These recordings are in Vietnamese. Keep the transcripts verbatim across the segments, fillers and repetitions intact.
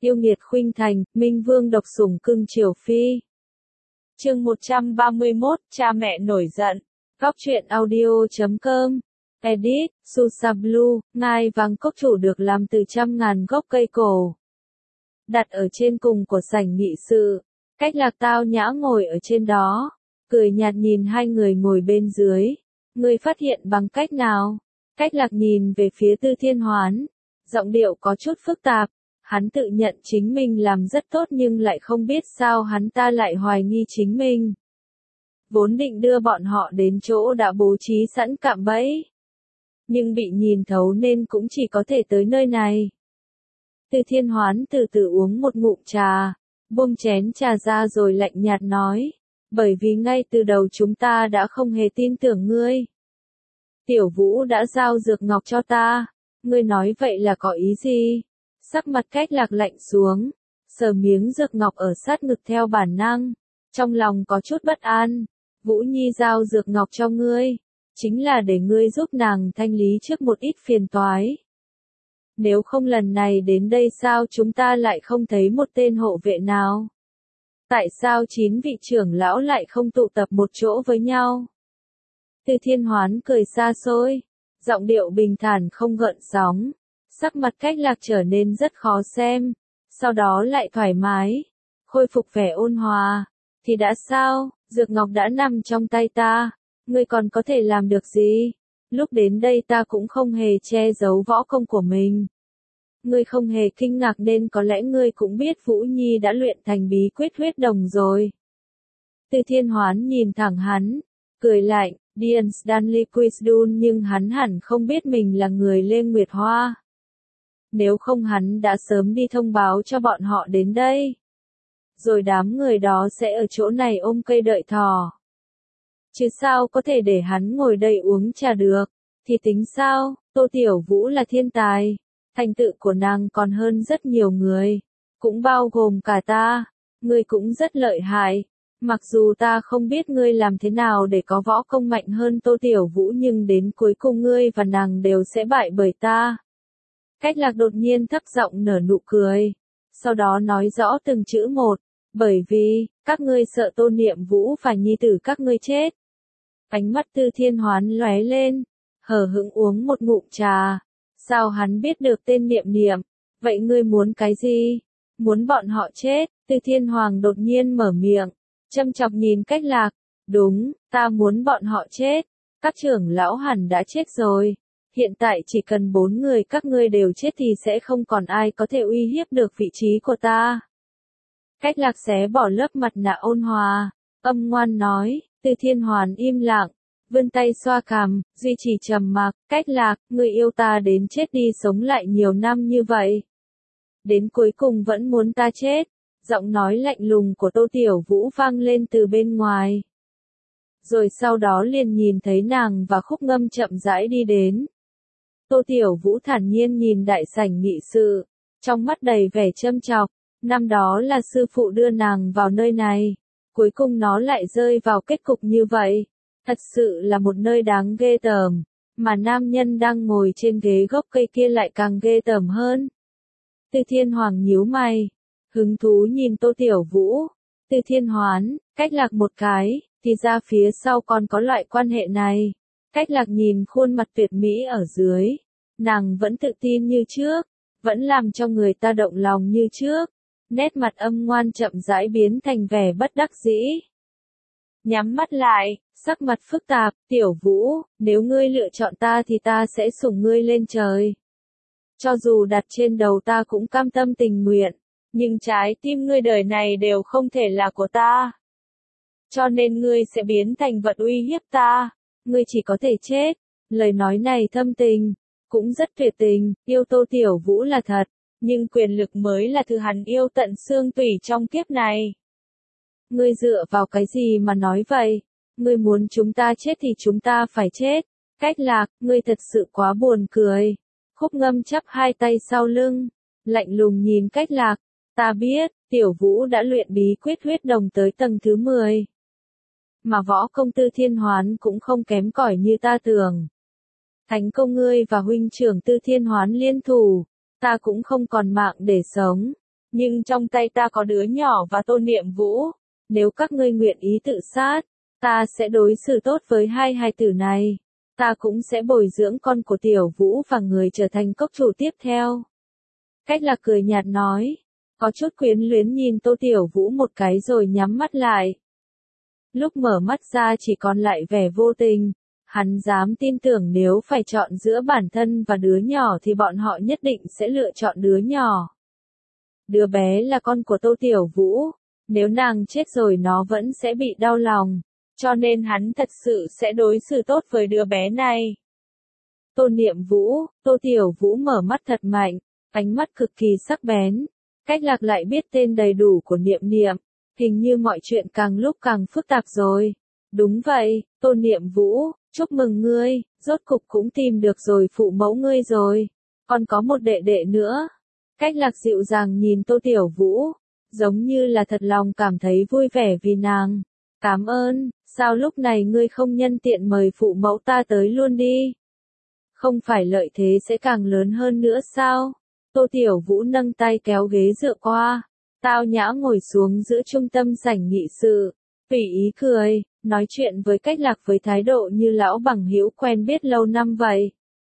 Yêu nghiệt khuynh thành, Minh Vương độc sủng cưng chiều phi. Chương một trăm ba mươi mốt, cha mẹ nổi giận. Góc truyện audio chấm com. Edit, Susa Blue, ngai vàng cốc chủ được làm từ trăm ngàn gốc cây cổ. Đặt ở trên cùng của sảnh nghị sự. Cách Lạc tao nhã ngồi ở trên đó. Cười nhạt nhìn hai người ngồi bên dưới. Ngươi phát hiện bằng cách nào? Cách Lạc nhìn về phía Tư Thiên Hoán. Giọng điệu có chút phức tạp. Hắn tự nhận chính mình làm rất tốt nhưng lại không biết sao hắn ta lại hoài nghi chính mình. Vốn định đưa bọn họ đến chỗ đã bố trí sẵn cạm bẫy. Nhưng bị nhìn thấu nên cũng chỉ có thể tới nơi này. Tư Thiên Hoán từ từ uống một ngụm trà, buông chén trà ra rồi lạnh nhạt nói. Bởi vì ngay từ đầu chúng ta đã không hề tin tưởng ngươi. Tiểu Vũ đã giao dược ngọc cho ta. Ngươi nói vậy là có ý gì? Sắc mặt Cách Lạc lạnh xuống, sờ miếng dược ngọc ở sát ngực theo bản năng, trong lòng có chút bất an. Vũ Nhi giao dược ngọc cho ngươi, chính là để ngươi giúp nàng thanh lý trước một ít phiền toái. Nếu không lần này đến đây sao chúng ta lại không thấy một tên hộ vệ nào? Tại sao chín vị trưởng lão lại không tụ tập một chỗ với nhau? Tư Thiên Hoán cười xa xôi, giọng điệu bình thản không gợn sóng. Sắc mặt Cách Lạc trở nên rất khó xem, sau đó lại thoải mái, khôi phục vẻ ôn hòa. Thì đã sao, dược ngọc đã nằm trong tay ta, ngươi còn có thể làm được gì? Lúc đến đây ta cũng không hề che giấu võ công của mình. Ngươi không hề kinh ngạc nên có lẽ ngươi cũng biết Vũ Nhi đã luyện thành bí quyết huyết đồng rồi. Tư Thiên Hoán nhìn thẳng hắn, cười lạnh, Dian Stanley Quisdun nhưng hắn hẳn không biết mình là người Lê Nguyệt Hoa. Nếu không hắn đã sớm đi thông báo cho bọn họ đến đây. Rồi đám người đó sẽ ở chỗ này ôm cây đợi thỏ. Chứ sao có thể để hắn ngồi đây uống trà được. Thì tính sao, Tô Tiểu Vũ là thiên tài. Thành tựu của nàng còn hơn rất nhiều người. Cũng bao gồm cả ta. Ngươi cũng rất lợi hại. Mặc dù ta không biết ngươi làm thế nào để có võ công mạnh hơn Tô Tiểu Vũ nhưng đến cuối cùng ngươi và nàng đều sẽ bại bởi ta. Cách Lạc đột nhiên thấp giọng nở nụ cười, sau đó nói rõ từng chữ một, bởi vì, các ngươi sợ Tô Niệm Vũ và nhi tử các ngươi chết. Ánh mắt Tư Thiên Hoán lóe lên, hờ hững uống một ngụm trà, sao hắn biết được tên Niệm Niệm, vậy ngươi muốn cái gì? Muốn bọn họ chết? Tư Thiên Hoàng đột nhiên mở miệng, châm chọc nhìn Cách Lạc, đúng, ta muốn bọn họ chết, các trưởng lão hẳn đã chết rồi. Hiện tại chỉ cần bốn người các ngươi đều chết thì sẽ không còn ai có thể uy hiếp được vị trí của ta. Cách Lạc xé bỏ lớp mặt nạ ôn hòa, âm ngoan nói. Tư Thiên Hoán im lặng, vươn tay xoa cằm, duy trì trầm mặc. Cách Lạc, ngươi yêu ta đến chết đi sống lại nhiều năm như vậy. Đến cuối cùng vẫn muốn ta chết. Giọng nói lạnh lùng của Tô Tiểu Vũ vang lên từ bên ngoài. Rồi sau đó liền nhìn thấy nàng và Khúc Ngâm chậm rãi đi đến. Tô Tiểu Vũ thản nhiên nhìn đại sảnh nghị sự, trong mắt đầy vẻ châm chọc, năm đó là sư phụ đưa nàng vào nơi này, cuối cùng nó lại rơi vào kết cục như vậy, thật sự là một nơi đáng ghê tởm, mà nam nhân đang ngồi trên ghế gốc cây kia lại càng ghê tởm hơn. Tư Thiên Hoàng nhíu mày, hứng thú nhìn Tô Tiểu Vũ, Tư Thiên Hoán, Cách Lạc một cái, thì ra phía sau còn có loại quan hệ này. Cách Lạc nhìn khuôn mặt tuyệt mỹ ở dưới, nàng vẫn tự tin như trước, vẫn làm cho người ta động lòng như trước, nét mặt âm ngoan chậm rãi biến thành vẻ bất đắc dĩ. Nhắm mắt lại, sắc mặt phức tạp, Tiểu Vũ, nếu ngươi lựa chọn ta thì ta sẽ sủng ngươi lên trời. Cho dù đặt trên đầu ta cũng cam tâm tình nguyện, nhưng trái tim ngươi đời này đều không thể là của ta. Cho nên ngươi sẽ biến thành vật uy hiếp ta. Ngươi chỉ có thể chết. Lời nói này thâm tình, cũng rất tuyệt tình, yêu Tô Tiểu Vũ là thật, nhưng quyền lực mới là thứ hắn yêu tận xương tủy trong kiếp này. Ngươi dựa vào cái gì mà nói vậy? Ngươi muốn chúng ta chết thì chúng ta phải chết. Cách Lạc, ngươi thật sự quá buồn cười. Khúc Ngâm chắp hai tay sau lưng, lạnh lùng nhìn Cách Lạc, ta biết, Tiểu Vũ đã luyện bí quyết huyết đồng tới tầng thứ mười. Mà võ công Tư Thiên Hoán cũng không kém cỏi như ta tưởng. Thánh công ngươi và huynh trưởng Tư Thiên Hoán liên thủ, ta cũng không còn mạng để sống. Nhưng trong tay ta có đứa nhỏ và Tô Niệm Vũ. Nếu các ngươi nguyện ý tự sát, ta sẽ đối xử tốt với hai hài tử này. Ta cũng sẽ bồi dưỡng con của Tiểu Vũ và người trở thành cốc chủ tiếp theo. Cách Lạc cười nhạt nói. Có chút quyến luyến nhìn Tô Tiểu Vũ một cái rồi nhắm mắt lại. Lúc mở mắt ra chỉ còn lại vẻ vô tình. Hắn dám tin tưởng nếu phải chọn giữa bản thân và đứa nhỏ thì bọn họ nhất định sẽ lựa chọn đứa nhỏ. Đứa bé là con của Tô Tiểu Vũ. Nếu nàng chết rồi nó vẫn sẽ bị đau lòng. Cho nên hắn thật sự sẽ đối xử tốt với đứa bé này. Tô Niệm Vũ, Tô Tiểu Vũ mở mắt thật mạnh, ánh mắt cực kỳ sắc bén. Cách Lạc lại biết tên đầy đủ của Niệm Niệm. Hình như mọi chuyện càng lúc càng phức tạp rồi. Đúng vậy, Tô Niệm Vũ, chúc mừng ngươi, rốt cục cũng tìm được rồi phụ mẫu ngươi rồi. Còn có một đệ đệ nữa. Cách Lạc dịu dàng nhìn Tô Tiểu Vũ, giống như là thật lòng cảm thấy vui vẻ vì nàng. Cảm ơn, sao lúc này ngươi không nhân tiện mời phụ mẫu ta tới luôn đi? Không phải lợi thế sẽ càng lớn hơn nữa sao? Tô Tiểu Vũ nâng tay kéo ghế dựa qua, tao nhã ngồi xuống giữa trung tâm sảnh nghị sự, tùy ý cười, nói chuyện với Cách Lạc với thái độ như lão bằng hữu quen biết lâu năm vậy.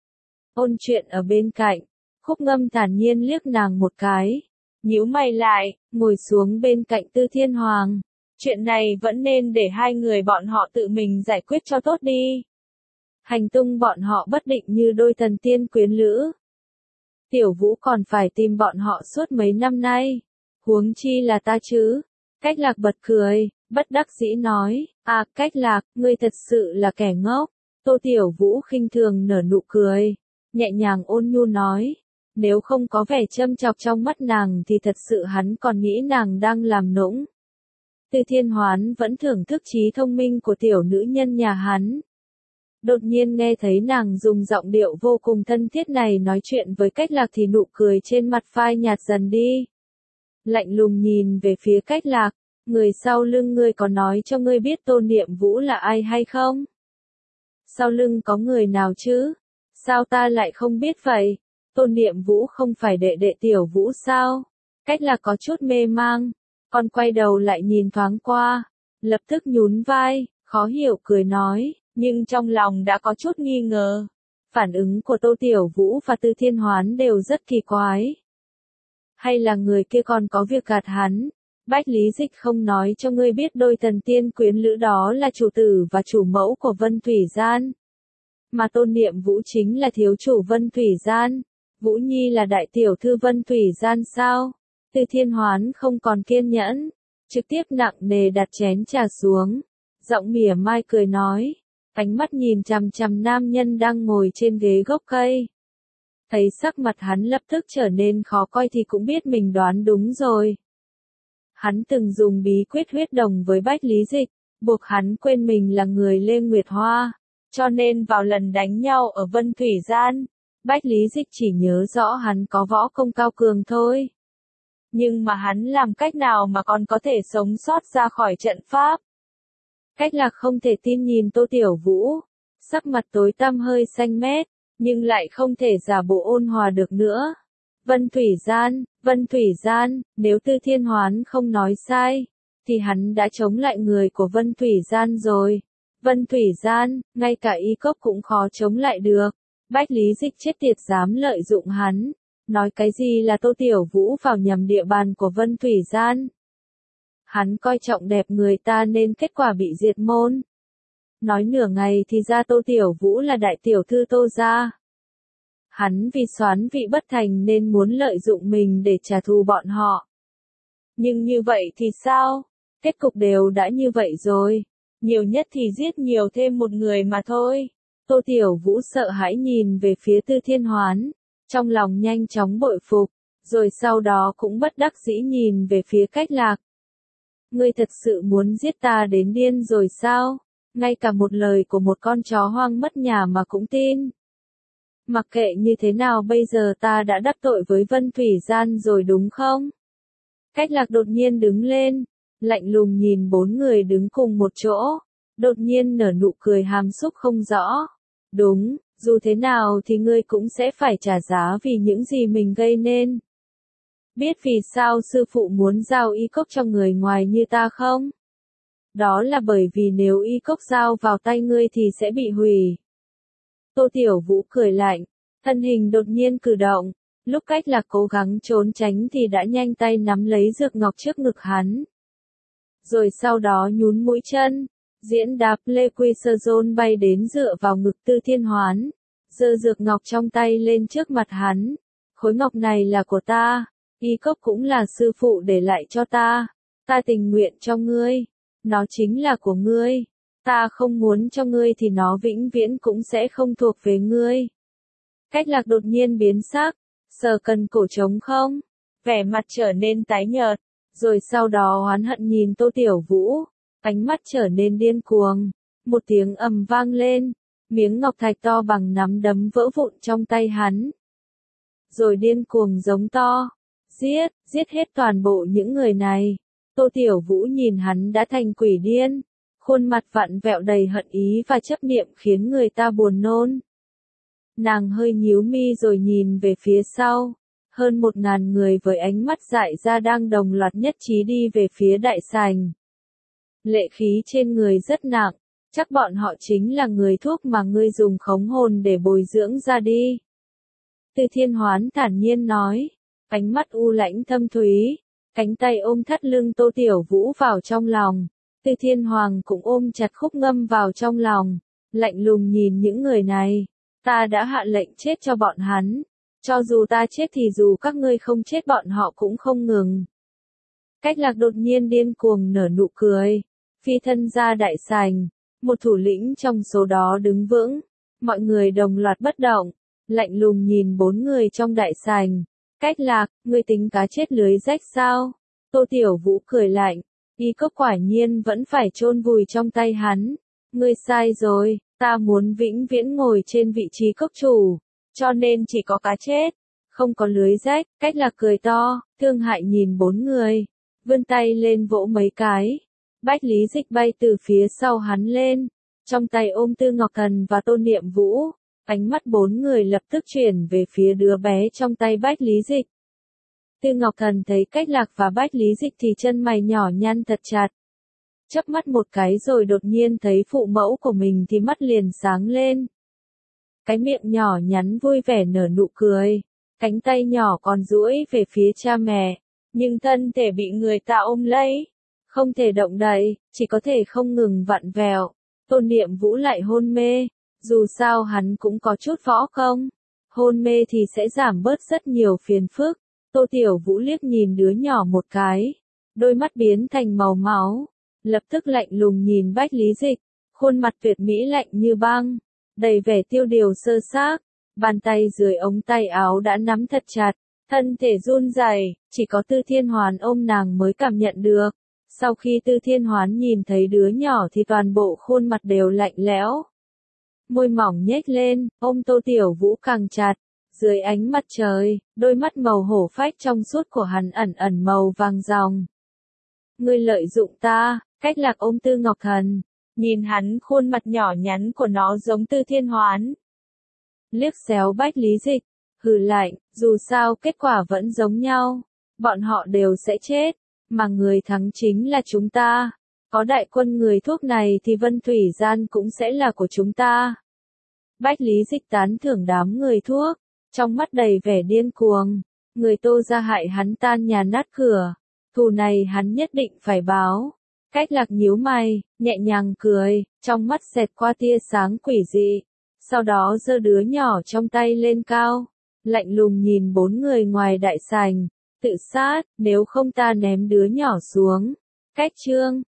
Ôn chuyện ở bên cạnh, Khúc Ngâm thản nhiên liếc nàng một cái, nhíu mày lại, ngồi xuống bên cạnh Tư Thiên Hoàng. Chuyện này vẫn nên để hai người bọn họ tự mình giải quyết cho tốt đi. Hành tung bọn họ bất định như đôi thần tiên quyến lữ. Tiểu Vũ còn phải tìm bọn họ suốt mấy năm nay. Huống chi là ta chứ. Cách Lạc bật cười, bất đắc dĩ nói, à Cách Lạc, ngươi thật sự là kẻ ngốc. Tô Tiểu Vũ khinh thường nở nụ cười, nhẹ nhàng ôn nhu nói. Nếu không có vẻ châm chọc trong mắt nàng thì thật sự hắn còn nghĩ nàng đang làm nũng. Tư Thiên Hoán vẫn thưởng thức trí thông minh của tiểu nữ nhân nhà hắn. Đột nhiên nghe thấy nàng dùng giọng điệu vô cùng thân thiết này nói chuyện với Cách Lạc thì nụ cười trên mặt phai nhạt dần đi. Lạnh lùng nhìn về phía Cách Lạc, người sau lưng ngươi có nói cho ngươi biết Tô Niệm Vũ là ai hay không? Sau lưng có người nào chứ? Sao ta lại không biết vậy? Tô Niệm Vũ không phải đệ đệ Tiểu Vũ sao? Cách Lạc có chút mê mang. Con quay đầu lại nhìn thoáng qua, lập tức nhún vai, khó hiểu cười nói, nhưng trong lòng đã có chút nghi ngờ. Phản ứng của Tô Tiểu Vũ và Tư Thiên Hoán đều rất kỳ quái. Hay là người kia còn có việc gạt hắn? Bách Lý Dịch không nói cho ngươi biết đôi thần tiên quyến lữ đó là chủ tử và chủ mẫu của Vân Thủy Gian. Mà Tô Niệm Vũ chính là thiếu chủ Vân Thủy Gian. Vũ Nhi là đại tiểu thư Vân Thủy Gian sao? Tư Thiên Hoán không còn kiên nhẫn, trực tiếp nặng nề đặt chén trà xuống, giọng mỉa mai cười nói, ánh mắt nhìn chằm chằm nam nhân đang ngồi trên ghế gốc cây. Thấy sắc mặt hắn lập tức trở nên khó coi thì cũng biết mình đoán đúng rồi. Hắn từng dùng bí quyết huyết đồng với Bách Lý Dịch, buộc hắn quên mình là người Lê Nguyệt Hoa, cho nên vào lần đánh nhau ở Vân Thủy Gian, Bách Lý Dịch chỉ nhớ rõ hắn có võ công cao cường thôi. Nhưng mà hắn làm cách nào mà còn có thể sống sót ra khỏi trận pháp? Cách Lạc không thể tin nhìn Tô Tiểu Vũ, sắc mặt tối tăm hơi xanh mét, nhưng lại không thể giả bộ ôn hòa được nữa. Vân Thủy Gian, Vân Thủy Gian, nếu Tư Thiên Hoán không nói sai, thì hắn đã chống lại người của Vân Thủy Gian rồi. Vân Thủy Gian, ngay cả y cốc cũng khó chống lại được. Bách Lý Dịch chết tiệt dám lợi dụng hắn. Nói cái gì là Tô Tiểu Vũ vào nhầm địa bàn của Vân Thủy Gian. Hắn coi trọng đẹp người ta nên kết quả bị diệt môn. Nói nửa ngày thì ra Tô Tiểu Vũ là đại tiểu thư Tô gia. Hắn vì soán vị bất thành nên muốn lợi dụng mình để trả thù bọn họ. Nhưng như vậy thì sao? Kết cục đều đã như vậy rồi. Nhiều nhất thì giết nhiều thêm một người mà thôi. Tô Tiểu Vũ sợ hãi nhìn về phía Tư Thiên Hoán. Trong lòng nhanh chóng bội phục, rồi sau đó cũng bất đắc dĩ nhìn về phía Cách Lạc. Ngươi thật sự muốn giết ta đến điên rồi sao? Ngay cả một lời của một con chó hoang mất nhà mà cũng tin. Mặc kệ như thế nào bây giờ ta đã đắc tội với Vân Thủy Gian rồi đúng không? Cách Lạc đột nhiên đứng lên, lạnh lùng nhìn bốn người đứng cùng một chỗ, đột nhiên nở nụ cười hàm xúc không rõ. Đúng. Dù thế nào thì ngươi cũng sẽ phải trả giá vì những gì mình gây nên. Biết vì sao sư phụ muốn giao y cốc cho người ngoài như ta không? Đó là bởi vì nếu y cốc giao vào tay ngươi thì sẽ bị hủy. Tô Tiểu Vũ cười lạnh, thân hình đột nhiên cử động, lúc Cách Lạc cố gắng trốn tránh thì đã nhanh tay nắm lấy dược ngọc trước ngực hắn. Rồi sau đó nhún mũi chân, diễn đạp Lê Quy Sơ Dôn bay đến dựa vào ngực Tư Thiên Hoán, giơ dược ngọc trong tay lên trước mặt hắn. Khối ngọc này là của ta, y cốc cũng là sư phụ để lại cho ta, ta tình nguyện cho ngươi, nó chính là của ngươi, ta không muốn cho ngươi thì nó vĩnh viễn cũng sẽ không thuộc về ngươi. Cách Lạc đột nhiên biến sắc, sờ cần cổ trống không, vẻ mặt trở nên tái nhợt, rồi sau đó oán hận nhìn Tô Tiểu Vũ, ánh mắt trở nên điên cuồng, một tiếng ầm vang lên, miếng ngọc thạch to bằng nắm đấm vỡ vụn trong tay hắn. Rồi điên cuồng giống to, giết, giết hết toàn bộ những người này. Tô Tiểu Vũ nhìn hắn đã thành quỷ điên, khuôn mặt vặn vẹo đầy hận ý và chấp niệm khiến người ta buồn nôn. Nàng hơi nhíu mi rồi nhìn về phía sau, hơn một ngàn người với ánh mắt dại ra đang đồng loạt nhất trí đi về phía đại sảnh. Lệ khí trên người rất nặng, chắc bọn họ chính là người thuốc mà ngươi dùng khống hồn để bồi dưỡng ra đi. Từ Thiên Hoán thản nhiên nói, ánh mắt u lãnh thâm thúy, cánh tay ôm thắt lưng Tô Tiểu Vũ vào trong lòng. Từ Thiên Hoàng cũng ôm chặt Khúc Ngâm vào trong lòng, lạnh lùng nhìn những người này. Ta đã hạ lệnh chết cho bọn hắn, cho dù ta chết thì dù các ngươi không chết bọn họ cũng không ngừng. Cách Lạc đột nhiên điên cuồng nở nụ cười, phi thân ra đại sảnh, một thủ lĩnh trong số đó đứng vững, mọi người đồng loạt bất động, lạnh lùng nhìn bốn người trong đại sảnh. Cách Lạc, ngươi tính cá chết lưới rách sao? Tô Tiểu Vũ cười lạnh, y cốc quả nhiên vẫn phải chôn vùi trong tay hắn. Ngươi sai rồi, ta muốn vĩnh viễn ngồi trên vị trí cốc chủ, cho nên chỉ có cá chết, không có lưới rách. Cách Lạc cười to, thương hại nhìn bốn người, vươn tay lên vỗ mấy cái. Bách Lý Dịch bay từ phía sau hắn lên, trong tay ôm Tư Ngọc Thần và Tô Niệm Vũ. Ánh mắt bốn người lập tức chuyển về phía đứa bé trong tay Bách Lý Dịch. Tư Ngọc Thần thấy Cách Lạc và Bách Lý Dịch thì chân mày nhỏ nhăn thật chặt. Chớp mắt một cái rồi đột nhiên thấy phụ mẫu của mình thì mắt liền sáng lên. Cái miệng nhỏ nhắn vui vẻ nở nụ cười, cánh tay nhỏ còn duỗi về phía cha mẹ, nhưng thân thể bị người ta ôm lấy, không thể động đậy, chỉ có thể không ngừng vặn vẹo. Tô Niệm Vũ lại hôn mê, dù sao hắn cũng có chút võ công, hôn mê thì sẽ giảm bớt rất nhiều phiền phức. Tô Tiểu Vũ liếc nhìn đứa nhỏ một cái, đôi mắt biến thành màu máu, lập tức lạnh lùng nhìn Bách Lý Dịch, khuôn mặt tuyệt mỹ lạnh như băng, đầy vẻ tiêu điều sơ xác, bàn tay dưới ống tay áo đã nắm thật chặt, thân thể run rẩy, chỉ có Tư Thiên Hoán ôm nàng mới cảm nhận được. Sau khi Tư Thiên Hoán nhìn thấy đứa nhỏ thì toàn bộ khuôn mặt đều lạnh lẽo. Môi mỏng nhếch lên, ôm Tô Tiểu Vũ càng chặt. Dưới ánh mặt trời, đôi mắt màu hổ phách trong suốt của hắn ẩn ẩn màu vàng ròng. Ngươi lợi dụng ta. Cách Lạc ôm Tư Ngọc Thần, nhìn hắn khuôn mặt nhỏ nhắn của nó giống Tư Thiên Hoán. Liếc xéo Bách Lý Dịch, hừ lạnh, dù sao kết quả vẫn giống nhau, bọn họ đều sẽ chết, mà người thắng chính là chúng ta. Có đại quân người thuốc này thì Vân Thủy Gian cũng sẽ là của chúng ta. Bách Lý Dịch tán thưởng đám người thuốc, trong mắt đầy vẻ điên cuồng, người Tô gia hại hắn tan nhà nát cửa, thù này hắn nhất định phải báo. Cách Lạc nhíu mày, nhẹ nhàng cười, trong mắt xẹt qua tia sáng quỷ dị, sau đó giơ đứa nhỏ trong tay lên cao, lạnh lùng nhìn bốn người ngoài đại sảnh, tự sát, nếu không ta ném đứa nhỏ xuống. Cách Chương